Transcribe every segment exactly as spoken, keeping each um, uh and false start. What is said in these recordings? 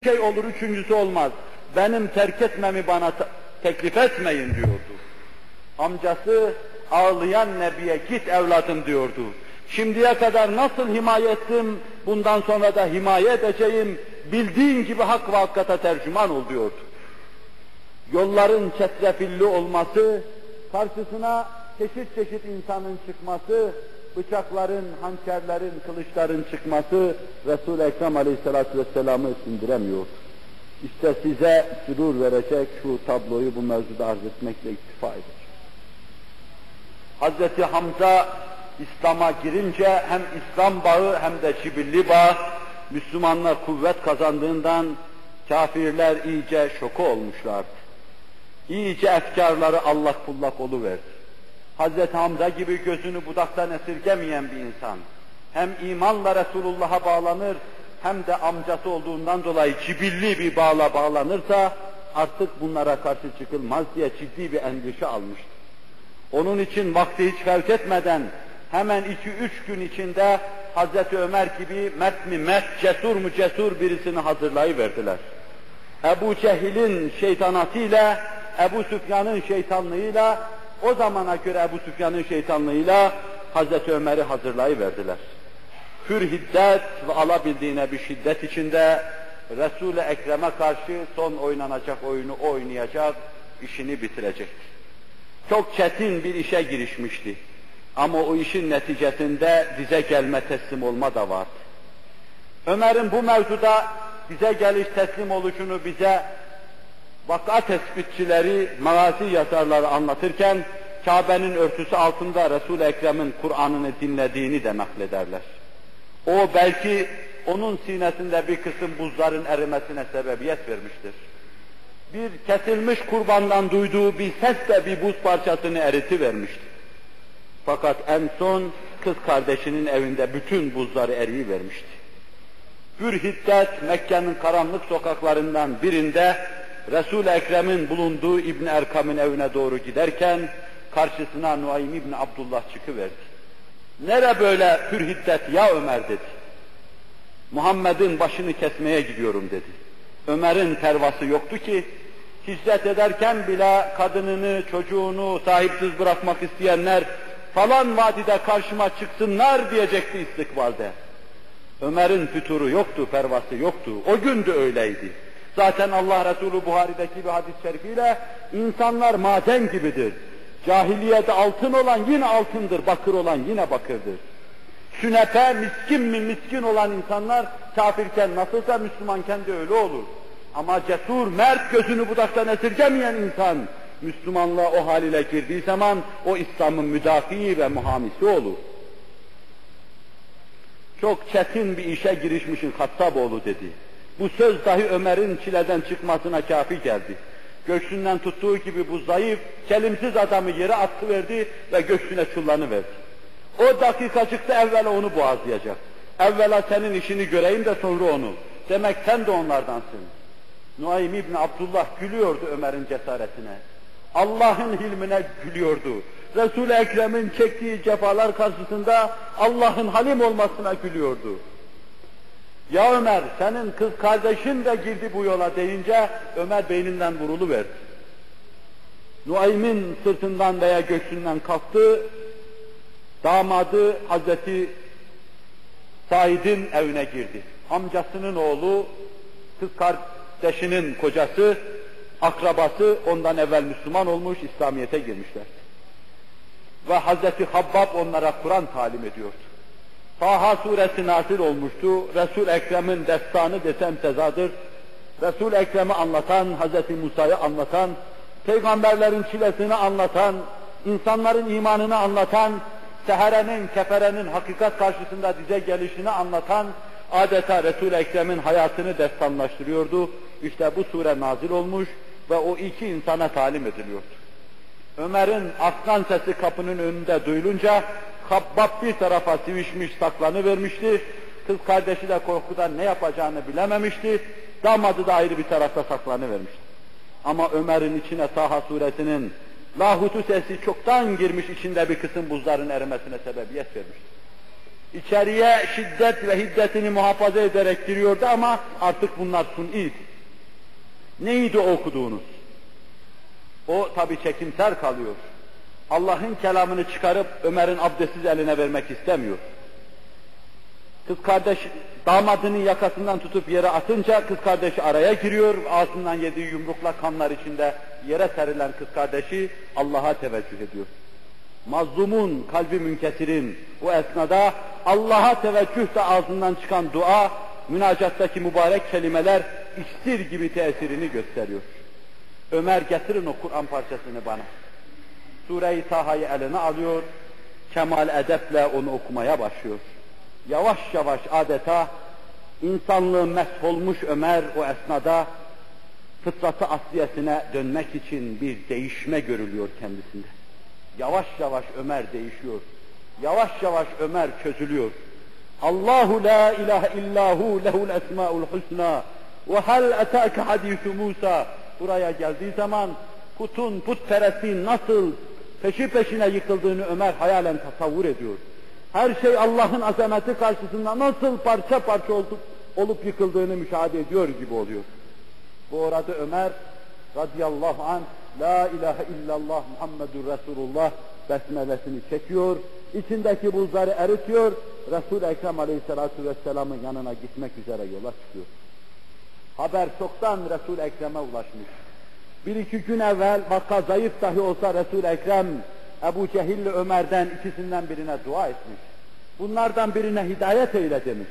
şey olur, üçüncüsü olmaz. Benim terk etmemi bana teklif etmeyin diyordu. Amcası ağlayan Nebi'ye git evladım diyordu. Şimdiye kadar nasıl himaye ettim, bundan sonra da himaye edeceğim, bildiğin gibi hak ve hakikate tercüman ol diyordu. Yolların çetrefilli olması, karşısına çeşit çeşit insanın çıkması, bıçakların, hançerlerin, kılıçların çıkması Resul-i Ekrem Aleyhisselatü Vesselam'ı sindiremiyor. İşte size sürur verecek şu tabloyu bu mevzuda arz etmekle iktifa edeceğim. Hazreti Hamza İslam'a girince hem İslam bağı hem de cibilli bağ, Müslümanlar kuvvet kazandığından kafirler iyice şoku olmuşlardı. İyice efkarları allak pullak oluverdi. Hazreti Hamza gibi gözünü budaktan esirgemeyen bir insan, hem imanla Resulullah'a bağlanır, hem de amcası olduğundan dolayı cibilli bir bağla bağlanırsa, artık bunlara karşı çıkılmaz diye ciddi bir endişe almıştı. Onun için vakti hiç fevt etmeden, hemen iki üç gün içinde Hazreti Ömer gibi mert mi mert, cesur mu cesur birisini hazırlayıverdiler. Ebu Cehil'in şeytanatıyla, Ebu Süfyan'ın şeytanlığıyla, o zamana göre Ebu Süfyan'ın şeytanlığıyla Hazreti Ömer'i hazırlayıverdiler. Hür hiddet ve alabildiğine bir şiddet içinde Resul-i Ekrem'e karşı son oynanacak oyunu oynayacak, işini bitirecekti. Çok çetin bir işe girişmişti. Ama o işin neticesinde dize gelme, teslim olma da vardı. Ömer'in bu mevzuda bize geliş, teslim oluşunu bize vaka tespitçileri, magazi yazarları anlatırken Kabe'nin örtüsü altında Resul-i Ekrem'in Kur'an'ını dinlediğini de naklederler. O belki onun sinesinde bir kısım buzların erimesine sebebiyet vermiştir. Bir kesilmiş kurbandan duyduğu bir ses de bir buz parçasını eritivermişti. Fakat en son kız kardeşinin evinde bütün buzları eriyivermişti. Bir hiddet Mekke'nin karanlık sokaklarından birinde Resul-i Ekrem'in bulunduğu İbn Erkam'ın evine doğru giderken karşısına Nuaym İbn Abdullah çıkıverdi. Nere böyle pür hiddet ya Ömer dedi. Muhammed'in başını kesmeye gidiyorum dedi. Ömer'in pervası yoktu ki, hicret ederken bile kadınını, çocuğunu sahipsiz bırakmak isteyenler falan vadide karşıma çıksınlar diyecekti istikbalde. Ömer'in füturu yoktu, pervası yoktu. O gün de öyleydi. Zaten Allah Resulü Buhari'deki bir hadis-i şerifiyle insanlar maden gibidir. Cahiliyede altın olan yine altındır, bakır olan yine bakırdır. Sünepe, miskin mi miskin olan insanlar kafirken nasılsa Müslümanken de öyle olur. Ama cesur, mert, gözünü budaktan esirgemeyen insan Müslümanlığa o haliyle girdiği zaman o İslam'ın müdafii ve muhamisi olur. Çok çetin bir işe girişmişin Hattaboğlu dedi. Bu söz dahi Ömer'in çileden çıkmasına kafi geldi. Göğsünden tuttuğu gibi bu zayıf, kelimsiz adamı yere atıverdi ve göğsüne çullanıverdi. O dakikacıkta evvela onu boğazlayacak. Evvela senin işini göreyim de sonra onu. Demek sen de onlardansın. Nuaym İbni Abdullah gülüyordu Ömer'in cesaretine. Allah'ın hilmine gülüyordu. Resul-i Ekrem'in çektiği cefalar karşısında Allah'ın halim olmasına gülüyordu. Ya Ömer, senin kız kardeşin de girdi bu yola deyince Ömer beyninden vuruluverdi. Nuaym'in sırtından veya göğsünden kalktı, damadı Hazreti Said'in evine girdi. Amcasının oğlu, kız kardeşinin kocası, akrabası ondan evvel Müslüman olmuş, İslamiyet'e girmişler. Ve Hazreti Habbab onlara Kur'an talim ediyordu. Taha suresi nazil olmuştu. Resul-i Ekrem'in destanı desem tezadır. Resul-i Ekrem'i anlatan, Hazreti Musa'yı anlatan, peygamberlerin çilesini anlatan, insanların imanını anlatan, seherenin, keferenin hakikat karşısında dize gelişini anlatan, adeta Resul-i Ekrem'in hayatını destanlaştırıyordu. İşte bu sure nazil olmuş ve o iki insana talim ediliyordu. Ömer'in aslan sesi kapının önünde duyulunca, Habbab bir tarafa sivişmiş, saklanıvermişti. Kız kardeşi de korkudan ne yapacağını bilememişti. Damadı da ayrı bir tarafta saklanıvermişti. Ama Ömer'in içine Taha suresinin lahutu sesi çoktan girmiş, içinde bir kısım buzların erimesine sebebiyet vermişti. İçeriye şiddet ve hiddetini muhafaza ederek giriyordu ama artık bunlar sun'iydi. Neydi o okuduğunuz? O tabi çekimser kalıyor. Allah'ın kelamını çıkarıp Ömer'in abdestsiz eline vermek istemiyor. Kız kardeş damadının yakasından tutup yere atınca kız kardeşi araya giriyor. Ağzından yediği yumrukla kanlar içinde yere serilen kız kardeşi Allah'a teveccüh ediyor. Mazlumun, kalbi münkesirin o esnada Allah'a teveccüh de ağzından çıkan dua, münacattaki mübarek kelimeler iksir gibi tesirini gösteriyor. Ömer getirin o Kur'an parçasını bana. Sure-i Taha'yı eline alıyor, kemal edeple onu okumaya başlıyor. Yavaş yavaş adeta insanlığı meshvolmuş Ömer o esnada fıtratı asliyesine dönmek için bir değişme görülüyor kendisinde. Yavaş yavaş Ömer değişiyor. Yavaş yavaş Ömer çözülüyor. Allahu la ilahe illahu lehul esmaul husna ve hal etâke hadîsü Musa. Buraya geldiği zaman putun, putperestliğin nasıl peşi peşine yıkıldığını Ömer hayalen tasavvur ediyor. Her şey Allah'ın azameti karşısında nasıl parça parça olup, olup yıkıldığını müşahede ediyor gibi oluyor. Bu orada Ömer radıyallahu anh la ilahe illallah Muhammedur Resulullah besmelesini çekiyor, içindeki buzları eritiyor, Resul-i Ekrem aleyhissalatu vesselamın yanına gitmek üzere yola çıkıyor. Haber çoktan Resul-i Ekrem'e ulaşmış. Bir iki gün evvel vaka zayıf dahi olsa Resul-i Ekrem Ebu Cehil'le Ömer'den ikisinden birine dua etmiş. Bunlardan birine hidayet eyle demiş.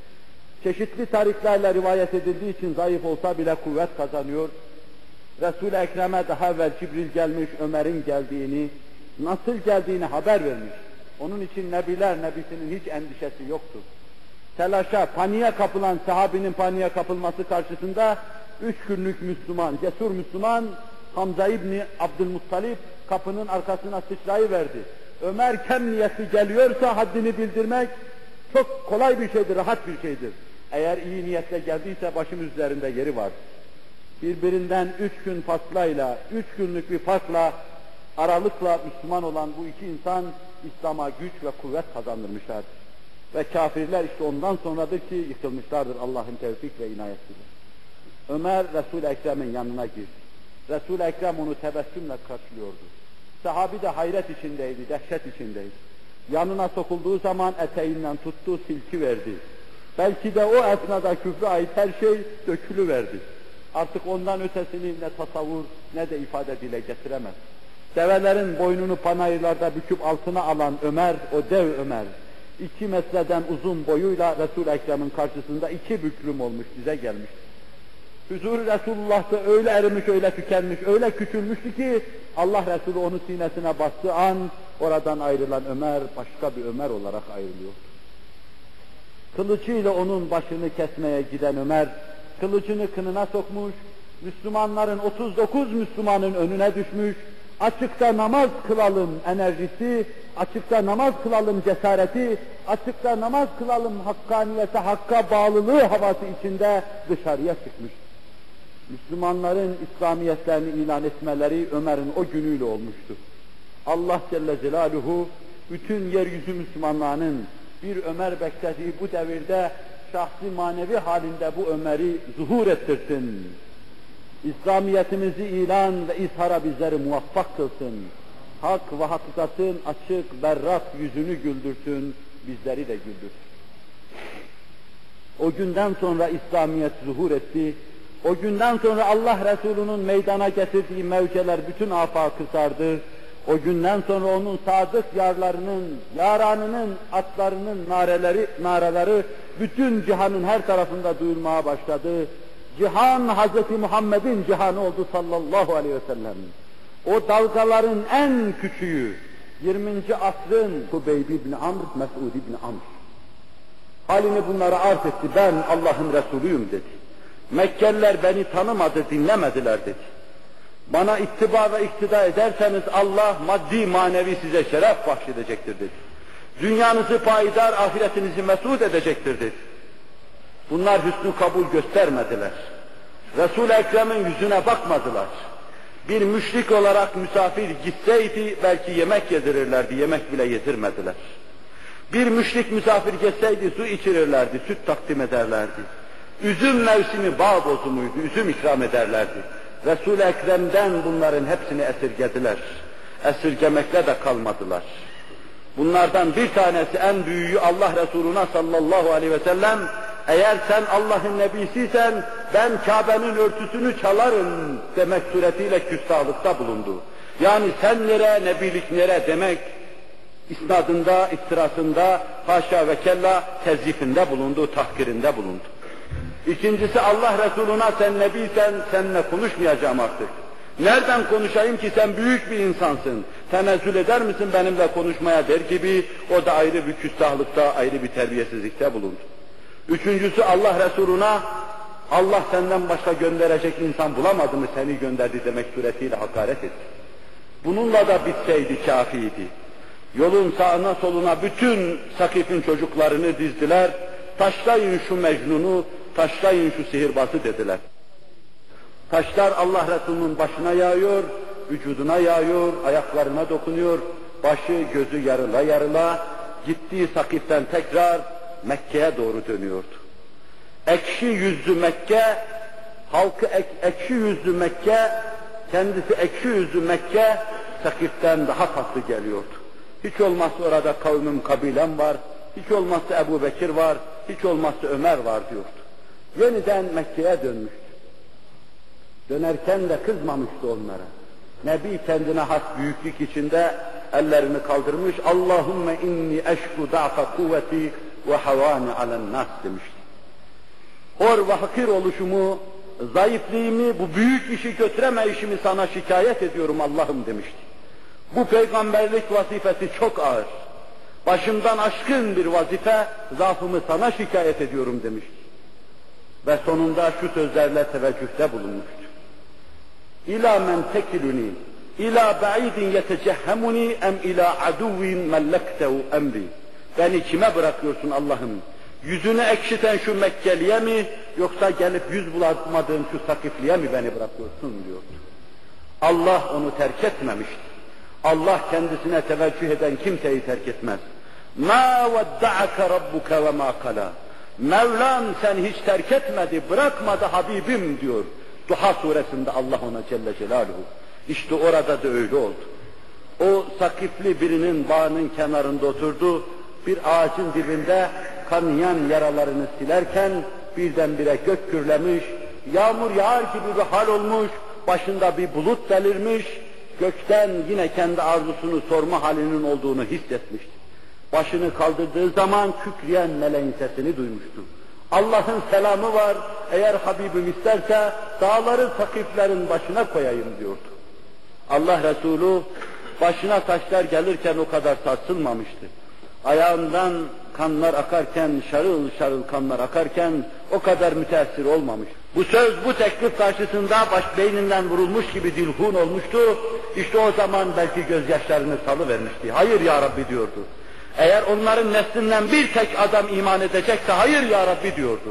Çeşitli tariklerle rivayet edildiği için zayıf olsa bile kuvvet kazanıyor. Resul-i Ekrem'e daha evvel Cibril gelmiş, Ömer'in geldiğini, nasıl geldiğini haber vermiş. Onun için Nebiler Nebisi'nin hiç endişesi yoktur. Telaşa, paniğe kapılan sahabinin paniğe kapılması karşısında üç günlük Müslüman, cesur Müslüman Hamza İbni Abdülmuttalip kapının arkasına sıçrayıverdi. Ömer kem niyetli geliyorsa haddini bildirmek çok kolay bir şeydir, rahat bir şeydir. Eğer iyi niyetle geldiyse başım üzerinde yeri var. Birbirinden üç gün faslayla, üç günlük bir farkla, aralıkla Müslüman olan bu iki insan İslam'a güç ve kuvvet kazandırmışlardır. Ve kafirler işte ondan sonradır ki yıkılmışlardır Allah'ın tevfik ve inayetiyle. Ömer Resul-i Ekrem'in yanına girdi. Resul-i Ekrem onu tebessümle karşılıyordu. Sahabi de hayret içindeydi, dehşet içindeydi. Yanına sokulduğu zaman eteğinden tuttu, silkiverdi. Belki de o esnada küfre ait her şey dökülüverdi. Artık ondan ötesini ne tasavvur ne de ifade dile getiremez. Develerin boynunu panayırlarda büküp altına alan Ömer, o dev Ömer, iki metreden uzun boyuyla Resul-i Ekrem'in karşısında iki büklüm olmuş, dize gelmiş. Huzur-u Resulullah'ta öyle erimiş, öyle tükenmiş, öyle küçülmüştü ki Allah Resulü onu sinesine bastığı an oradan ayrılan Ömer başka bir Ömer olarak ayrılıyor. Kılıcıyla onun başını kesmeye giden Ömer, kılıcını kınına sokmuş, Müslümanların otuz dokuz Müslümanın önüne düşmüş, açıkta namaz kılalım enerjisi, açıkta namaz kılalım cesareti, açıkta namaz kılalım hakkaniyete, hakka bağlılığı havası içinde dışarıya çıkmış. Müslümanların İslamiyetlerini ilan etmeleri Ömer'in o günüyle olmuştu. Allah Celle Celaluhu bütün yeryüzü Müslümanlarının bir Ömer beklediği bu devirde şahsi manevi halinde bu Ömer'i zuhur ettirsin. İslamiyetimizi ilan ve izhara bizleri muvaffak kılsın. Hak ve hakikatin açık, berrak yüzünü güldürsün, bizleri de güldürsün. O günden sonra İslamiyet zuhur etti. O günden sonra Allah Resulü'nün meydana getirdiği mevceler bütün afakı sardı. O günden sonra onun sadık yarlarının, yaranının, atlarının nareleri, nareleri bütün cihanın her tarafında duyulmaya başladı. Cihan Hazreti Muhammed'in cihanı oldu sallallahu aleyhi ve sellem. O dalgaların en küçüğü yirminci asrın Hubeyb ibn Amr, Mes'ud ibn Amr. Halini bunlara arz etti, ben Allah'ın Resulüyüm dedi. Mekkeliler beni tanımadı, dinlemediler dedi. Bana ittiba ve iktida ederseniz Allah maddi manevi size şeref bahşedecektir dedi. Dünyanızı payidar, ahiretinizi mesut edecektir dedi. Bunlar hüsnü kabul göstermediler. Resul-i Ekrem'in yüzüne bakmadılar. Bir müşrik olarak misafir gitseydi belki yemek yedirirlerdi, yemek bile yedirmediler. Bir müşrik misafir gelseydi su içirirlerdi, süt takdim ederlerdi. Üzüm mevsimi bağ bozumuydu, üzüm ikram ederlerdi. Resul-i Ekrem'den bunların hepsini esirgediler. Esirgemekle de kalmadılar. Bunlardan bir tanesi, en büyüğü Allah Resuluna sallallahu aleyhi ve sellem, eğer sen Allah'ın nebisiysen ben Kabe'nin örtüsünü çalarım demek suretiyle küstahlıkta bulundu. Yani sen nere, nebilik nere demek isnadında, iftirasında, haşa ve kella tezyifinde bulundu, tahkirinde bulundu. İkincisi, Allah Resuluna sen nebiysen seninle konuşmayacağım artık. Nereden konuşayım ki, sen büyük bir insansın, tenezzül eder misin benimle konuşmaya der gibi, o da ayrı bir küstahlıkta, ayrı bir terbiyesizlikte bulundu. Üçüncüsü, Allah Resuluna Allah senden başka gönderecek insan bulamadı mı seni gönderdi demek suretiyle hakaret etti. Bununla da bitseydi kâfiydi. Yolun sağına soluna bütün Sakif'in çocuklarını dizdiler, taşlayın şu Mecnun'u, taşlayın şu sihirbazı dediler. Taşlar Allah Resulü'nün başına yağıyor, vücuduna yağıyor, ayaklarına dokunuyor, başı gözü yarıla yarıla, gittiği Sakif'ten tekrar Mekke'ye doğru dönüyordu. Ekşi yüzlü Mekke, halkı ek, ekşi yüzlü Mekke, kendisi ekşi yüzlü Mekke, Sakif'ten daha tatlı geliyordu. Hiç olmazsa orada kavmim, kabilem var, hiç olmazsa Ebu Bekir var, hiç olmazsa Ömer var diyordu. Yeniden Mekke'ye dönmüştü. Dönerken de kızmamıştı onlara. Nebi kendine has büyüklük içinde ellerini kaldırmış, Allahümme inni eşku da'fa kuvveti ve havani alen nas demişti. Hor ve hakir oluşumu, zayıflığımı, bu büyük işi götüremeyişimi sana şikayet ediyorum Allah'ım demişti. Bu peygamberlik vazifesi çok ağır. Başımdan aşkın bir vazife, zaafımı sana şikayet ediyorum demişti. Ve sonunda şu sözlerle teveccühte bulunmuştu. İlâ men tekiluni, ilâ ba'idin yetecehhemuni em ilâ aduvvin mellektehu emri. Beni kime bırakıyorsun Allah'ım? Yüzünü ekşiten şu Mekkeliye mi, yoksa gelip yüz bulamadığım şu Sakifliye mi beni bırakıyorsun diyordu. Allah onu terk etmemişti. Allah kendisine teveccüh eden kimseyi terk etmez. مَا وَدَّعَكَ رَبُّكَ وَمَا قَلَى Mevlam seni hiç terk etmedi, bırakmadı Habibim diyor. Duha suresinde Allah ona Celle Celaluhu. İşte orada da öyle oldu. O Sakifli birinin bağının kenarında oturdu, bir ağacın dibinde kanayan yaralarını silerken birdenbire gök gürlemiş, yağmur yağar gibi bir hal olmuş, başında bir bulut belirmiş, gökten yine kendi arzusunu sorma halinin olduğunu hissetmişti. Başını kaldırdığı zaman kükreyen meleğin sesini duymuştu. Allah'ın selamı var, eğer Habibim isterse dağları Sakiflerin başına koyayım diyordu. Allah Resulü başına taşlar gelirken o kadar sarsılmamıştı. Ayağından kanlar akarken, şarıl şarıl kanlar akarken o kadar müteessir olmamış. Bu söz, bu teklif karşısında baş beyninden vurulmuş gibi dilhun olmuştu. İşte o zaman belki gözyaşlarını salıvermişti. Hayır ya Rabbi diyordu. Eğer onların neslinden bir tek adam iman edecekse hayır ya Rabbi diyordu.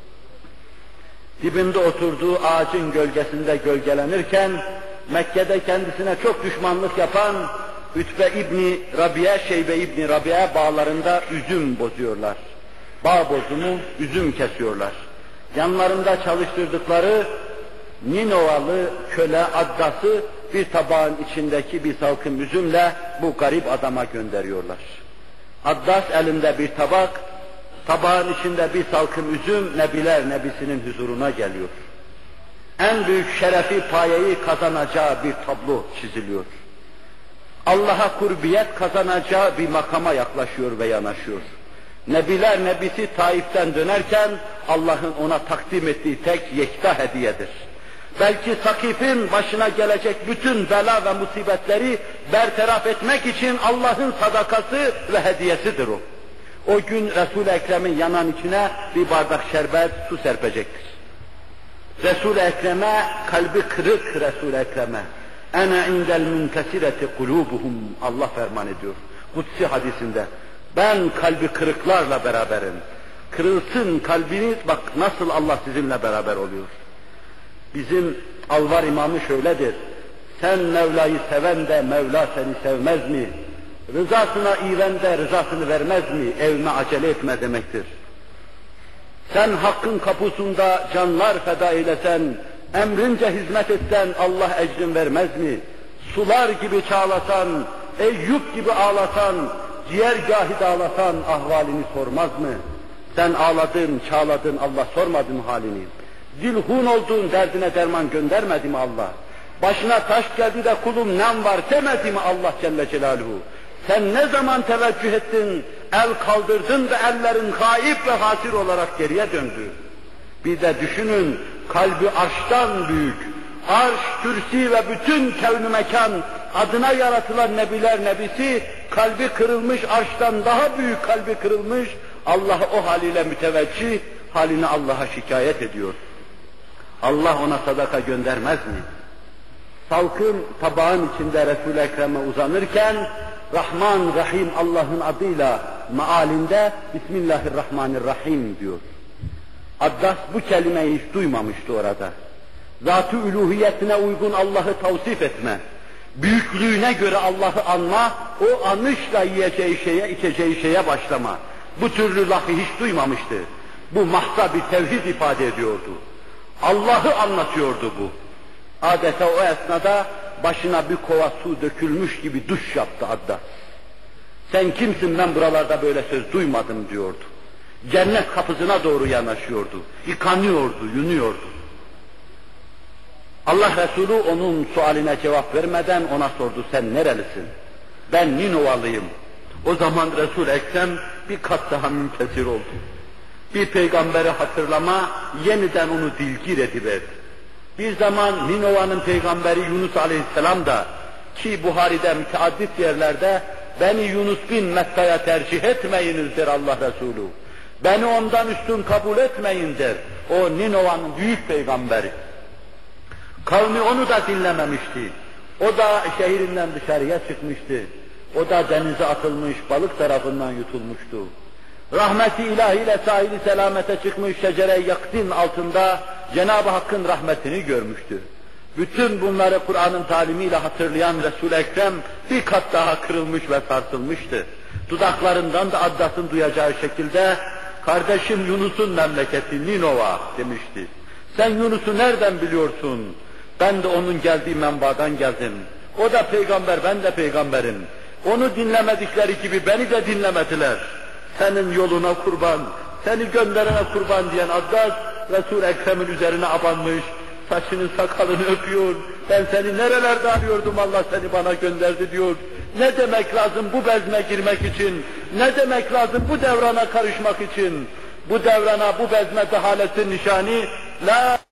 Dibinde oturduğu ağacın gölgesinde gölgelenirken Mekke'de kendisine çok düşmanlık yapan Ütbe İbni Rabia, Şeybe İbni Rabia bağlarında üzüm bozuyorlar. Bağ bozumu, üzüm kesiyorlar. Yanlarında çalıştırdıkları Ninovalı köle Addas'ı bir tabağın içindeki bir salkım üzümle bu garip adama gönderiyorlar. Addas elinde bir tabak, tabağın içinde bir salkım üzüm, Nebiler Nebisi'nin huzuruna geliyor. En büyük şerefi, payeyi kazanacağı bir tablo çiziliyor. Allah'a kurbiyet kazanacağı bir makama yaklaşıyor ve yanaşıyor. Nebiler Nebisi Taif'ten dönerken Allah'ın ona takdim ettiği tek yekta hediyedir. Belki Sakif'in başına gelecek bütün bela ve musibetleri bertaraf etmek için Allah'ın sadakası ve hediyesidir o. O gün Resul-i Ekrem'in yanan içine bir bardak şerbet, su serpecektir. Resul-i Ekrem'e, kalbi kırık Resul-i Ekrem'e, "Ene indel münkesireti kulubuhum" Allah ferman ediyor. Kutsi hadisinde. Ben kalbi kırıklarla beraberim. Kırılsın kalbiniz, bak nasıl Allah sizinle beraber oluyor. Bizim Alvar imamı şöyledir. Sen Mevla'yı seven de Mevla seni sevmez mi? Rızasına ivende rızasını vermez mi? Evime acele etme demektir. Sen hakkın kapusunda canlar feda eylesen, emrince hizmet etsen Allah ecrin vermez mi? Sular gibi çağlasan, Eyüp gibi ağlasan, ciğergâhi dağlasan ahvalini sormaz mı? Sen ağladın, çağladın, Allah sormadı mı halini? Dilhun oldun, derdine derman göndermedi mi Allah? Başına taş geldi de kulum nem var demedi mi Allah Celle Celaluhu? Sen ne zaman teveccüh ettin, el kaldırdın da ellerin haip ve hasir olarak geriye döndü. Bir de düşünün, kalbi arştan büyük, arş, kürsi ve bütün kevn-ü mekan adına yaratılan nebiler nebisi, kalbi kırılmış, arştan daha büyük kalbi kırılmış, Allah'a o haliyle müteveccih, halini Allah'a şikayet ediyor. Allah ona sadaka göndermez mi? Salkım tabağın içinde Resul-i Ekrem'e uzanırken, Rahman, Rahim Allah'ın adıyla mealinde Bismillahirrahmanirrahim diyor. Addas bu kelimeyi hiç duymamıştı orada. Zat-ı üluhiyetine uygun Allah'ı tavsif etme, büyüklüğüne göre Allah'ı anma, o anışla yiyeceği şeye, içeceği şeye başlama. Bu türlü lafı hiç duymamıştı. Bu mahta bir tevhid ifade ediyordu. Allah'ı anlatıyordu bu. Adeta o esnada başına bir kova su dökülmüş gibi duş yaptı Addas. Sen kimsin, ben buralarda böyle söz duymadım diyordu. Cennet kapısına doğru yanaşıyordu. Yıkanıyordu, yunuyordu. Allah Resulü onun sualine cevap vermeden ona sordu, sen nerelisin? Ben Ninovalıyım. O zaman Resul-i Ekrem bir kat daha münkesir oldu. Bir peygamberi hatırlama, yeniden onu dilgir ediverdi. Bir zaman Ninova'nın peygamberi Yunus Aleyhisselam da, ki Buhari'de müteaddit yerlerde, beni Yunus bin Metta'ya tercih etmeyiniz der Allah Resulü. Beni ondan üstün kabul etmeyin der. O Ninova'nın büyük peygamberi. Kavmi onu da dinlememişti. O da şehrinden dışarıya çıkmıştı. O da denize atılmış, balık tarafından yutulmuştu. Rahmeti ilahiyle sahili selamete çıkmış şecere-i yaktin altında Cenab-ı Hakk'ın rahmetini görmüştü. Bütün bunları Kur'an'ın talimiyle hatırlayan Resul-i Ekrem bir kat daha kırılmış ve sarsılmıştı. Dudaklarından da Addas'ın duyacağı şekilde kardeşim Yunus'un memleketi Ninova demişti. Sen Yunus'u nereden biliyorsun? Ben de onun geldiği menbadan geldim. O da peygamber, ben de peygamberim. Onu dinlemedikleri gibi beni de dinlemediler. Senin yoluna kurban, seni gönderene kurban diyen Addas, Resul-i Ekrem'in üzerine abanmış, saçını sakalını öpüyor. Ben seni nerelerde arıyordum, Allah seni bana gönderdi diyor. Ne demek lazım bu bezme girmek için? Ne demek lazım bu devrana karışmak için? Bu devrana, bu bezme dehaletin nişani, la